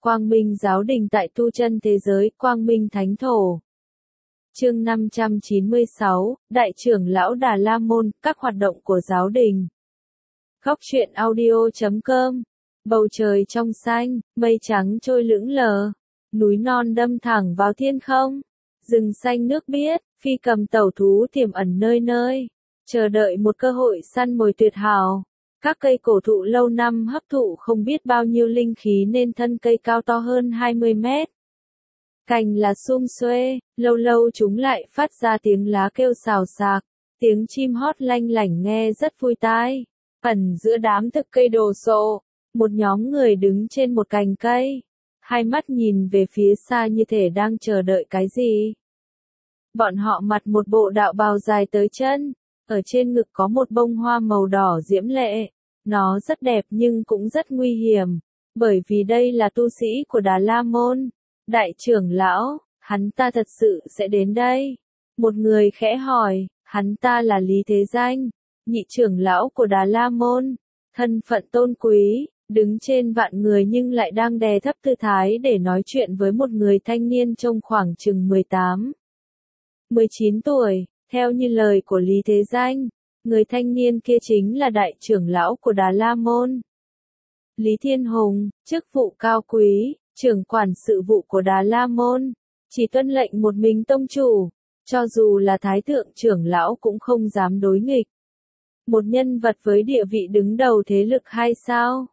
Quang Minh giáo đình tại tu chân thế giới, Quang Minh Thánh Thổ. Chương 596, Đại trưởng lão Đà La Môn, các hoạt động của giáo đình. Góc truyện audio.com. Bầu trời trong xanh, mây trắng trôi lững lờ, núi non đâm thẳng vào thiên không, rừng xanh nước biếc, phi cầm tẩu thú tiềm ẩn nơi nơi, chờ đợi một cơ hội săn mồi tuyệt hảo. Các cây cổ thụ lâu năm hấp thụ không biết bao nhiêu linh khí nên thân cây cao to hơn 20 mét. Cành là sum xuê, lâu lâu chúng lại phát ra tiếng lá kêu xào xạc, tiếng chim hót lanh lảnh nghe rất vui tai. Ẩn giữa đám thực cây đồ sộ, một nhóm người đứng trên một cành cây, hai mắt nhìn về phía xa như thể đang chờ đợi cái gì. Bọn họ mặc một bộ đạo bào dài tới chân, ở trên ngực có một bông hoa màu đỏ diễm lệ. Nó rất đẹp nhưng cũng rất nguy hiểm, bởi vì đây là tu sĩ của Đà La Môn. Đại trưởng lão, hắn ta thật sự sẽ đến đây? Một người khẽ hỏi, hắn ta là Lý Thế Danh, nhị trưởng lão của Đà La Môn, thân phận tôn quý, đứng trên vạn người nhưng lại đang đè thấp tư thái để nói chuyện với một người thanh niên trông khoảng chừng 18, 19 tuổi, theo như lời của Lý Thế Danh. Người thanh niên kia chính là đại trưởng lão của Đà La Môn. Lý Thiên Hùng, chức vụ cao quý, trưởng quản sự vụ của Đà La Môn, chỉ tuân lệnh một mình tông chủ, cho dù là thái thượng trưởng lão cũng không dám đối nghịch. Một nhân vật với địa vị đứng đầu thế lực hay sao?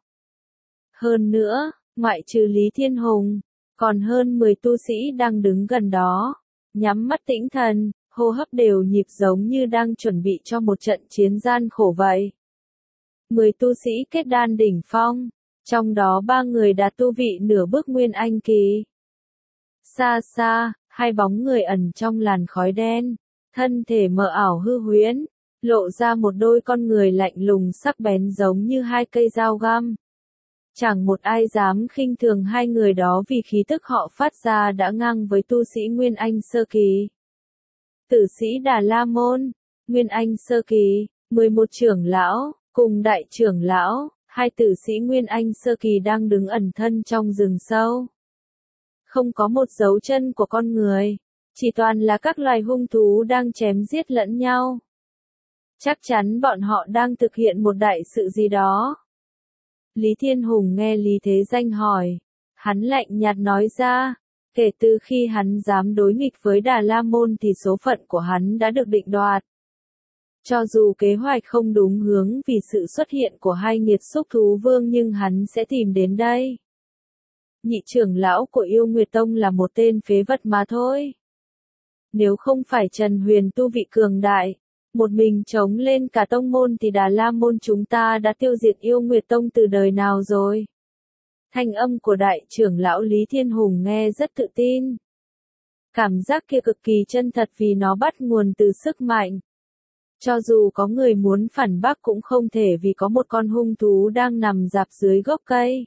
Hơn nữa, ngoại trừ Lý Thiên Hùng, còn hơn 10 tu sĩ đang đứng gần đó, nhắm mắt tĩnh thần. Hô hấp đều nhịp giống như đang chuẩn bị cho một trận chiến gian khổ vậy. 10 tu sĩ kết đan đỉnh phong, trong đó 3 người đạt tu vị nửa bước nguyên anh kỳ. Xa xa, hai bóng người ẩn trong làn khói đen, thân thể mờ ảo hư huyễn, lộ ra một đôi con người lạnh lùng sắc bén giống như hai cây dao găm. Chẳng một ai dám khinh thường hai người đó vì khí tức họ phát ra đã ngang với tu sĩ nguyên anh sơ kỳ. Tử sĩ Đà La Môn, Nguyên Anh sơ kỳ, 11 trưởng lão, cùng đại trưởng lão, hai tử sĩ Nguyên Anh sơ kỳ đang đứng ẩn thân trong rừng sâu. Không có một dấu chân của con người, chỉ toàn là các loài hung thú đang chém giết lẫn nhau. Chắc chắn bọn họ đang thực hiện một đại sự gì đó. Lý Thiên Hùng nghe Lý Thế Danh hỏi, hắn lạnh nhạt nói ra. Kể từ khi hắn dám đối nghịch với Đà La Môn thì số phận của hắn đã được định đoạt. Cho dù kế hoạch không đúng hướng vì sự xuất hiện của hai nghiệt xúc thú vương nhưng hắn sẽ tìm đến đây. Nhị trưởng lão của Yêu Nguyệt Tông là một tên phế vật mà thôi. Nếu không phải Trần Huyền tu vị cường đại, một mình chống lên cả tông môn thì Đà La Môn chúng ta đã tiêu diệt Yêu Nguyệt Tông từ đời nào rồi. Thanh âm của đại trưởng lão Lý Thiên Hùng nghe rất tự tin. Cảm giác kia cực kỳ chân thật vì nó bắt nguồn từ sức mạnh. Cho dù có người muốn phản bác cũng không thể vì có một con hung thú đang nằm rạp dưới gốc cây.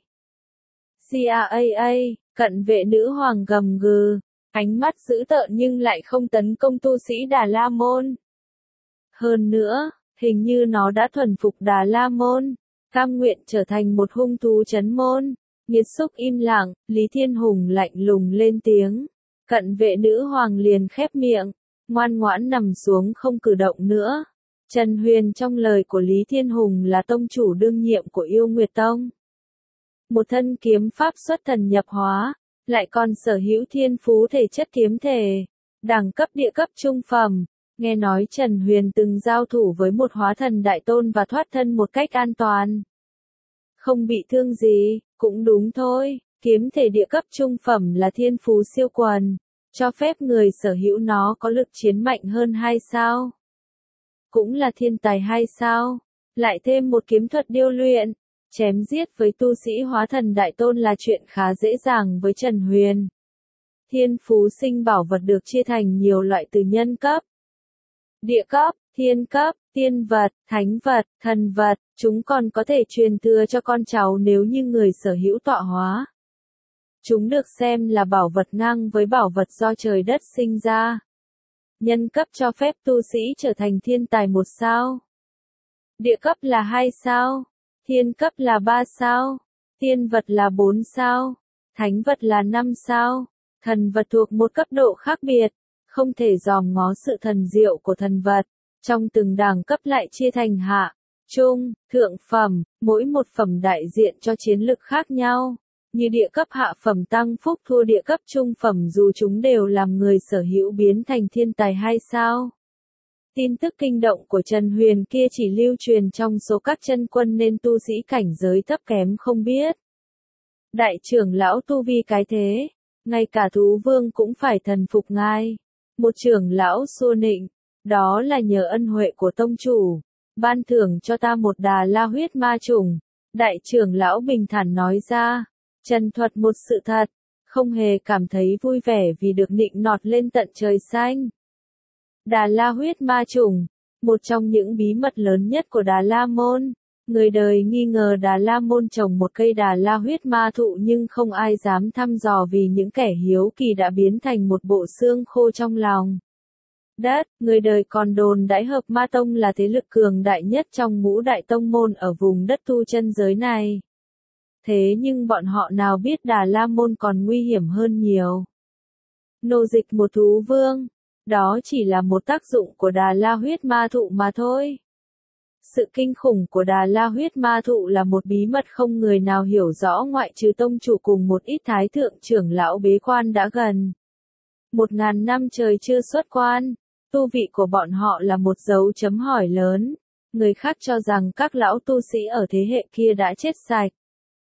CAAA, cận vệ nữ hoàng gầm gừ, ánh mắt dữ tợn nhưng lại không tấn công tu sĩ Đà La Môn. Hơn nữa, hình như nó đã thuần phục Đà La Môn, cam nguyện trở thành một hung thú trấn môn. Nghiệt xúc im lặng, Lý Thiên Hùng lạnh lùng lên tiếng. Cận vệ nữ hoàng liền khép miệng, ngoan ngoãn nằm xuống không cử động nữa. Trần Huyền trong lời của Lý Thiên Hùng là tông chủ đương nhiệm của Yêu Nguyệt Tông. Một thân kiếm pháp xuất thần nhập hóa, lại còn sở hữu thiên phú thể chất kiếm thể, đẳng cấp địa cấp trung phẩm. Nghe nói Trần Huyền từng giao thủ với một hóa thần đại tôn và thoát thân một cách an toàn. Không bị thương gì, cũng đúng thôi, kiếm thể địa cấp trung phẩm là thiên phú siêu quần, cho phép người sở hữu nó có lực chiến mạnh hơn hay sao? Cũng là thiên tài hay sao? Lại thêm một kiếm thuật điêu luyện, chém giết với tu sĩ hóa thần đại tôn là chuyện khá dễ dàng với Trần Huyền. Thiên phú sinh bảo vật được chia thành nhiều loại từ nhân cấp, địa cấp, thiên cấp, tiên vật, thánh vật, thần vật, chúng còn có thể truyền thừa cho con cháu nếu như người sở hữu tọa hóa. Chúng được xem là bảo vật ngang với bảo vật do trời đất sinh ra. Nhân cấp cho phép tu sĩ trở thành thiên tài 1 sao. Địa cấp là 2 sao. Thiên cấp là 3 sao. Tiên vật là 4 sao. Thánh vật là 5 sao, thần vật thuộc một cấp độ khác biệt, không thể dòm ngó sự thần diệu của thần vật. Trong từng đẳng cấp lại chia thành hạ, trung, thượng phẩm, mỗi một phẩm đại diện cho chiến lực khác nhau. Như địa cấp hạ phẩm tăng phúc thua địa cấp trung phẩm dù chúng đều làm người sở hữu biến thành thiên tài 2 sao. Tin tức kinh động của Trần Huyền kia chỉ lưu truyền trong số các chân quân nên tu sĩ cảnh giới thấp kém không biết. Đại trưởng lão tu vi cái thế, ngay cả thú vương cũng phải thần phục ngài. Một trưởng lão xua nịnh, đó là nhờ ân huệ của tông chủ, ban thưởng cho ta một Đà La huyết ma trùng. Đại trưởng lão bình thản nói ra, trần thuật một sự thật, không hề cảm thấy vui vẻ vì được nịnh nọt lên tận trời xanh. Đà La huyết ma trùng, một trong những bí mật lớn nhất của Đà La môn. Người đời nghi ngờ Đà La môn trồng một cây Đà La huyết ma thụ nhưng không ai dám thăm dò vì những kẻ hiếu kỳ đã biến thành một bộ xương khô trong lòng đất. Người đời còn đồn đãi Hợp Ma Tông là thế lực cường đại nhất trong ngũ đại tông môn ở vùng đất tu chân giới này. Thế nhưng bọn họ nào biết Đà La môn còn nguy hiểm hơn nhiều. Nô dịch một thú vương, đó chỉ là một tác dụng của Đà La huyết ma thụ mà thôi. Sự kinh khủng của Đà La huyết ma thụ là một bí mật không người nào hiểu rõ ngoại trừ tông chủ cùng một ít thái thượng trưởng lão bế quan đã gần 1000 năm trời chưa xuất quan. Tu vị của bọn họ là một dấu chấm hỏi lớn. Người khác cho rằng các lão tu sĩ ở thế hệ kia đã chết sạch.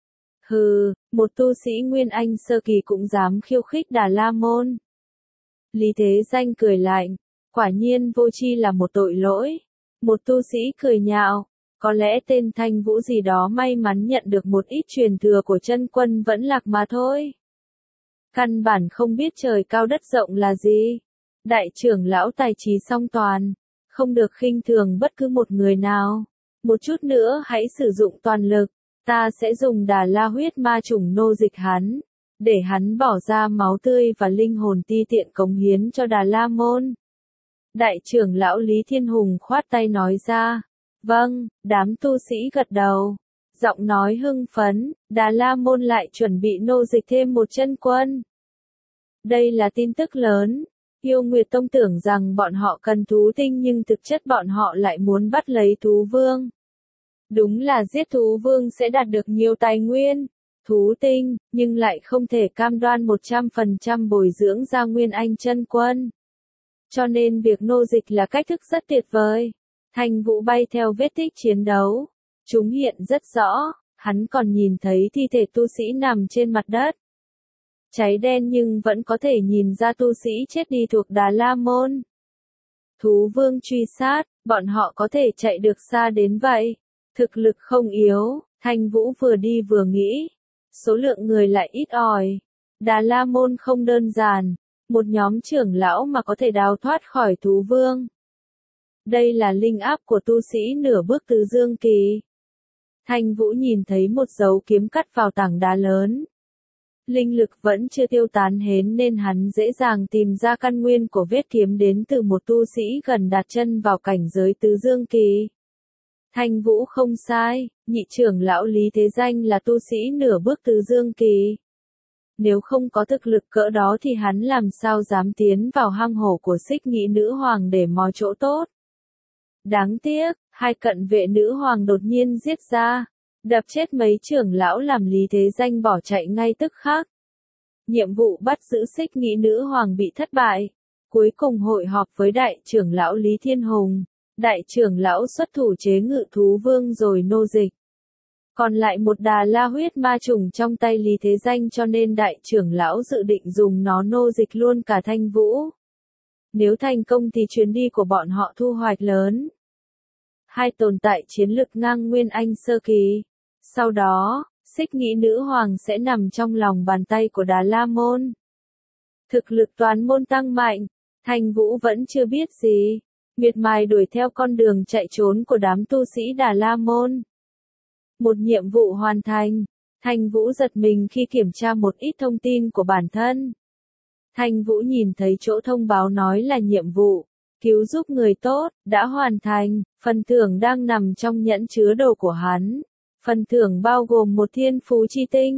Hừ, một tu sĩ Nguyên Anh sơ kỳ cũng dám khiêu khích Đà La môn. Lý Thế Danh cười lạnh, quả nhiên vô tri là một tội lỗi. Một tu sĩ cười nhạo, có lẽ tên Thanh Vũ gì đó may mắn nhận được một ít truyền thừa của chân quân vẫn lạc mà thôi. Căn bản không biết trời cao đất rộng là gì. Đại trưởng lão tài trí song toàn, không được khinh thường bất cứ một người nào. Một chút nữa hãy sử dụng toàn lực, ta sẽ dùng Đà La huyết ma trùng nô dịch hắn, để hắn bỏ ra máu tươi và linh hồn ti tiện cống hiến cho Đà La môn. Đại trưởng lão Lý Thiên Hùng khoát tay nói ra, vâng, đám tu sĩ gật đầu. Giọng nói hưng phấn, Đà La môn lại chuẩn bị nô dịch thêm một chân quân. Đây là tin tức lớn. Yêu Nguyệt Tông tưởng rằng bọn họ cần thú tinh nhưng thực chất bọn họ lại muốn bắt lấy thú vương. Đúng là giết thú vương sẽ đạt được nhiều tài nguyên, thú tinh, nhưng lại không thể cam đoan 100% bồi dưỡng ra Nguyên Anh chân quân. Cho nên việc nô dịch là cách thức rất tuyệt vời. Thanh Vũ bay theo vết tích chiến đấu. Chúng hiện rất rõ, hắn còn nhìn thấy thi thể tu sĩ nằm trên mặt đất. Cháy đen nhưng vẫn có thể nhìn ra tu sĩ chết đi thuộc Đà La môn. Thú vương truy sát, bọn họ có thể chạy được xa đến vậy. Thực lực không yếu, Thanh Vũ vừa đi vừa nghĩ. Số lượng người lại ít ỏi. Đà La môn không đơn giản. Một nhóm trưởng lão mà có thể đào thoát khỏi thú vương. Đây là linh áp của tu sĩ nửa bước tứ dương kỳ. Thanh Vũ nhìn thấy một dấu kiếm cắt vào tảng đá lớn. Linh lực vẫn chưa tiêu tán hến nên hắn dễ dàng tìm ra căn nguyên của vết kiếm đến từ một tu sĩ gần đặt chân vào cảnh giới tứ dương kỳ. Thanh Vũ không sai, nhị trưởng lão Lý Thế Danh là tu sĩ nửa bước tứ dương kỳ. Nếu không có thực lực cỡ đó thì hắn làm sao dám tiến vào hang hổ của Xích Nhĩ nữ hoàng để mò chỗ tốt. Đáng tiếc, hai cận vệ nữ hoàng đột nhiên giết ra, đập chết mấy trưởng lão làm Lý Thế Danh bỏ chạy ngay tức khắc. Nhiệm vụ bắt giữ Xích Nhĩ nữ hoàng bị thất bại. Cuối cùng hội họp với đại trưởng lão Lý Thiên Hùng. Đại trưởng lão xuất thủ chế ngự thú vương rồi nô dịch. Còn lại một Đà La huyết ma trùng trong tay Lý Thế Danh cho nên đại trưởng lão dự định dùng nó nô dịch luôn cả Thanh Vũ. Nếu thành công thì chuyến đi của bọn họ thu hoạch lớn. Hai tồn tại chiến lực ngang Nguyên Anh sơ kỳ. Sau đó, Xích Nhĩ nữ hoàng sẽ nằm trong lòng bàn tay của Đà La môn. Thực lực toàn môn tăng mạnh, Thanh Vũ vẫn chưa biết gì. Miệt mài đuổi theo con đường chạy trốn của đám tu sĩ Đà La môn. Một nhiệm vụ hoàn thành, Thanh Vũ giật mình khi kiểm tra một ít thông tin của bản thân. Thanh Vũ nhìn thấy chỗ thông báo nói là nhiệm vụ, cứu giúp người tốt, đã hoàn thành, phần thưởng đang nằm trong nhẫn chứa đồ của hắn. Phần thưởng bao gồm một thiên phú chi tinh,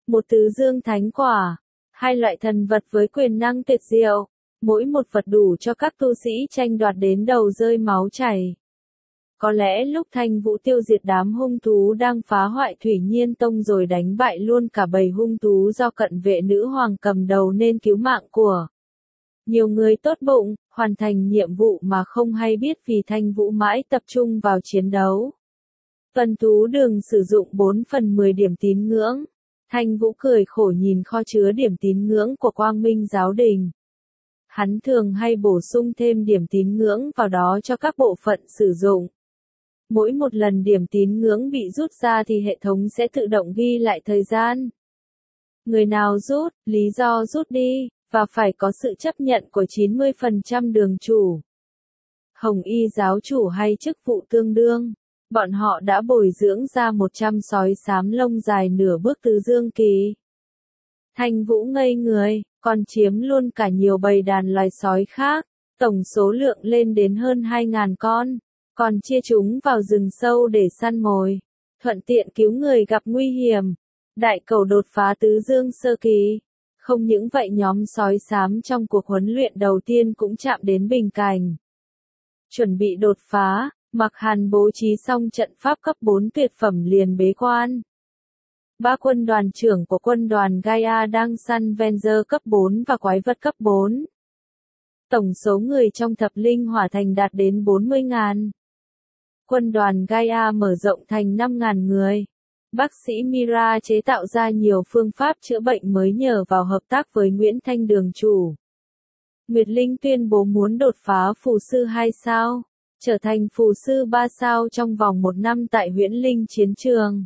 một tứ dương thánh quả, hai loại thần vật với quyền năng tuyệt diệu, mỗi một vật đủ cho các tu sĩ tranh đoạt đến đầu rơi máu chảy. Có lẽ lúc Thanh Vũ tiêu diệt đám hung thú đang phá hoại Thủy Nhiên Tông rồi đánh bại luôn cả bầy hung thú do cận vệ nữ hoàng cầm đầu nên cứu mạng của nhiều người tốt bụng, hoàn thành nhiệm vụ mà không hay biết vì Thanh Vũ mãi tập trung vào chiến đấu. Tuần thú đường sử dụng 4/10 điểm tín ngưỡng. Thanh Vũ cười khổ nhìn kho chứa điểm tín ngưỡng của Quang Minh giáo đình. Hắn thường hay bổ sung thêm điểm tín ngưỡng vào đó cho các bộ phận sử dụng. Mỗi một lần điểm tín ngưỡng bị rút ra thì hệ thống sẽ tự động ghi lại thời gian. Người nào rút, lý do rút đi, và phải có sự chấp nhận của 90% đường chủ. Hồng y giáo chủ hay chức vụ tương đương. Bọn họ đã bồi dưỡng ra 100 sói xám lông dài nửa bước tứ dương kỳ. Thanh Vũ ngây người, còn chiếm luôn cả nhiều bầy đàn loài sói khác, tổng số lượng lên đến hơn 2.000 con, còn chia chúng vào rừng sâu để săn mồi, thuận tiện cứu người gặp nguy hiểm. Đại cầu đột phá tứ dương sơ kỳ. Không những vậy nhóm sói xám trong cuộc huấn luyện đầu tiên cũng chạm đến bình cảnh. Chuẩn bị đột phá, Mạc Hàn bố trí xong trận pháp cấp 4 tuyệt phẩm liền bế quan. Ba quân đoàn trưởng của quân đoàn Gaia đang săn Venger cấp 4 và quái vật cấp 4. Tổng số người trong thập linh hỏa thành đạt đến 40.000. Quân đoàn Gaia mở rộng thành 5.000 người. Bác sĩ Mira chế tạo ra nhiều phương pháp chữa bệnh mới nhờ vào hợp tác với Nguyễn Thanh đường chủ. Nguyệt Linh tuyên bố muốn đột phá phù sư 2 sao, trở thành phù sư 3 sao trong vòng 1 năm tại Huyễn Linh chiến trường.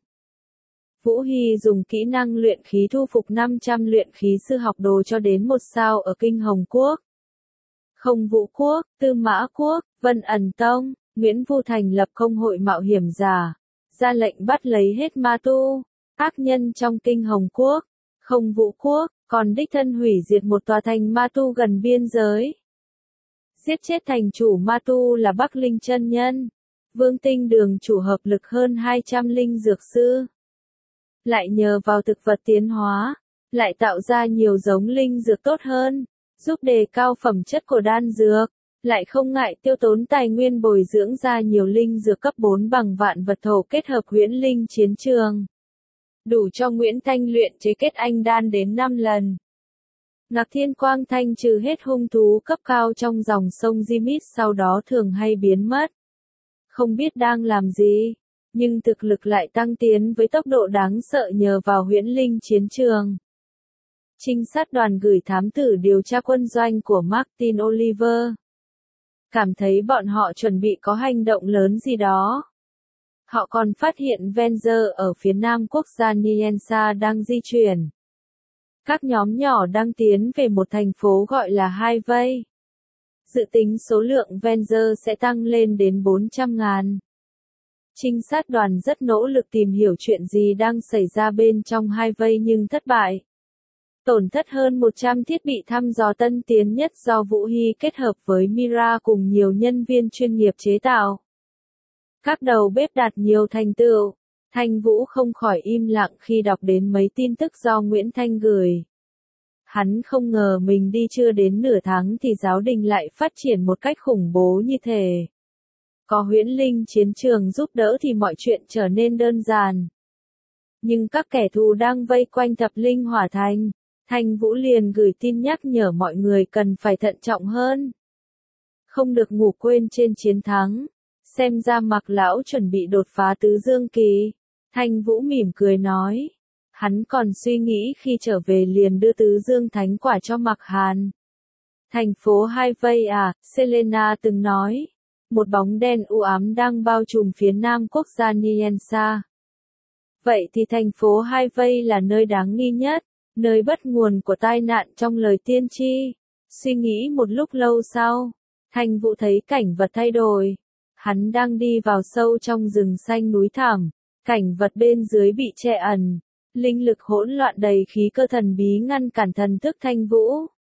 Vũ Hy dùng kỹ năng luyện khí thu phục 500 luyện khí sư học đồ cho đến 1 sao ở Kinh Hồng Quốc, Không Vũ Quốc, Tư Mã Quốc, Vân Ẩn Tông. Nguyễn Vu thành lập công hội mạo hiểm giả, ra lệnh bắt lấy hết ma tu, ác nhân trong Kinh Hồng Quốc, Không Vũ Quốc, còn đích thân hủy diệt một tòa thành ma tu gần biên giới. Giết chết thành chủ ma tu là Bắc Linh chân nhân. Vương Tinh đường chủ hợp lực hơn 200 linh dược sư. Lại nhờ vào thực vật tiến hóa, lại tạo ra nhiều giống linh dược tốt hơn, giúp đề cao phẩm chất của đan dược. Lại không ngại tiêu tốn tài nguyên bồi dưỡng ra nhiều linh dược cấp 4 bằng vạn vật thổ kết hợp Huyễn Linh chiến trường. Đủ cho Nguyễn Thanh luyện chế kết anh đan đến 5 lần. Ngạc Thiên Quang thanh trừ hết hung thú cấp cao trong dòng sông Jimit sau đó thường hay biến mất. Không biết đang làm gì, nhưng thực lực lại tăng tiến với tốc độ đáng sợ nhờ vào Huyễn Linh chiến trường. Trinh sát đoàn gửi thám tử điều tra quân doanh của Martin Oliver. Cảm thấy bọn họ chuẩn bị có hành động lớn gì đó. Họ còn phát hiện Venger ở phía nam quốc gia Niensa đang di chuyển. Các nhóm nhỏ đang tiến về một thành phố gọi là Hai Vây. Dự tính số lượng Venger sẽ tăng lên đến 400.000. Trinh sát đoàn rất nỗ lực tìm hiểu chuyện gì đang xảy ra bên trong Hai Vây nhưng thất bại. Tổn thất hơn 100 thiết bị thăm dò tân tiến nhất do Vũ Hy kết hợp với Mira cùng nhiều nhân viên chuyên nghiệp chế tạo. Các đầu bếp đạt nhiều thành tựu. Thanh Vũ không khỏi im lặng khi đọc đến mấy tin tức do Nguyễn Thanh gửi. Hắn không ngờ mình đi chưa đến nửa tháng thì giáo đình lại phát triển một cách khủng bố như thế. Có Huyễn Linh chiến trường giúp đỡ thì mọi chuyện trở nên đơn giản. Nhưng các kẻ thù đang vây quanh thập linh hỏa thành. Thanh Vũ liền gửi tin nhắc nhở mọi người cần phải thận trọng hơn. Không được ngủ quên trên chiến thắng. Xem ra Mạc lão chuẩn bị đột phá tứ dương kỳ. Thanh Vũ mỉm cười nói. Hắn còn suy nghĩ khi trở về liền đưa tứ dương thánh quả cho Mạc Hàn. Thành phố Hai Vây à, Selena từng nói. Một bóng đen u ám đang bao trùm phía nam quốc gia Niensa. Vậy thì thành phố Hai Vây là nơi đáng nghi nhất. Nơi bắt nguồn của tai nạn trong lời tiên tri. Suy nghĩ một lúc lâu sau, Thanh Vũ thấy cảnh vật thay đổi. Hắn đang đi vào sâu trong rừng xanh núi thẳm, cảnh vật bên dưới bị che ẩn, linh lực hỗn loạn đầy khí cơ thần bí ngăn cản thần thức Thanh Vũ.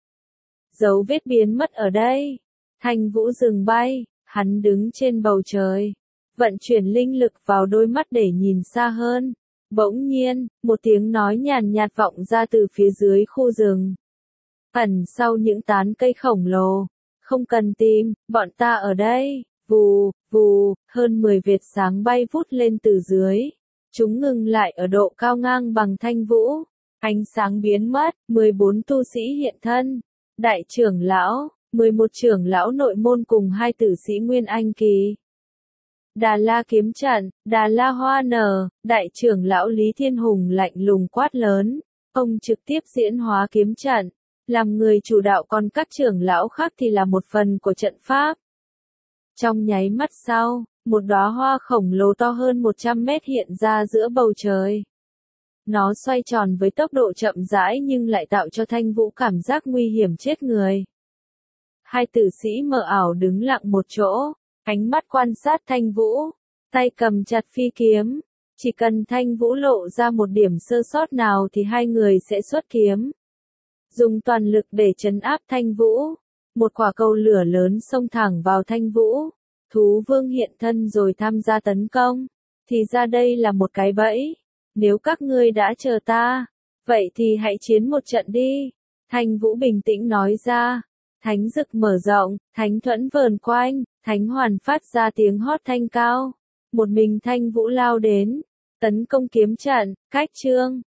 Dấu vết biến mất ở đây. Thanh Vũ dừng bay, hắn đứng trên bầu trời, vận chuyển linh lực vào đôi mắt để nhìn xa hơn. Bỗng nhiên, một tiếng nói nhàn nhạt vọng ra từ phía dưới khu rừng. Ẩn sau những tán cây khổng lồ. Không cần tìm, bọn ta ở đây. Vù, vù, hơn 10 vệt sáng bay vút lên từ dưới. Chúng ngừng lại ở độ cao ngang bằng thanh vũ. Ánh sáng biến mất, 14 tu sĩ hiện thân. Đại trưởng lão, 11 trưởng lão nội môn cùng 2 tử sĩ Nguyên Anh kỳ. Đà La kiếm trận, Đà La hoa nở, đại trưởng lão Lý Thiên Hùng lạnh lùng quát lớn. Ông trực tiếp diễn hóa kiếm trận, làm người chủ đạo, còn các trưởng lão khác thì là một phần của trận pháp. Trong nháy mắt sau, một đóa hoa khổng lồ to hơn 100 mét hiện ra giữa bầu trời. Nó xoay tròn với tốc độ chậm rãi nhưng lại tạo cho Thanh Vũ cảm giác nguy hiểm chết người. Hai tử sĩ mờ ảo đứng lặng một chỗ, ánh mắt quan sát Thanh Vũ, tay cầm chặt phi kiếm. Chỉ cần Thanh Vũ lộ ra một điểm sơ sót nào thì hai người sẽ xuất kiếm. Dùng toàn lực để trấn áp Thanh Vũ. Một quả cầu lửa lớn xông thẳng vào Thanh Vũ. Thú vương hiện thân rồi tham gia tấn công. Thì ra đây là một cái bẫy. Nếu các ngươi đã chờ ta, vậy thì hãy chiến một trận đi. Thanh Vũ bình tĩnh nói ra. Thánh dực mở rộng, thánh thuẫn vờn quanh, thánh hoàn phát ra tiếng hót thanh cao. Một mình Thanh Vũ lao đến, tấn công kiếm trận, cách chương.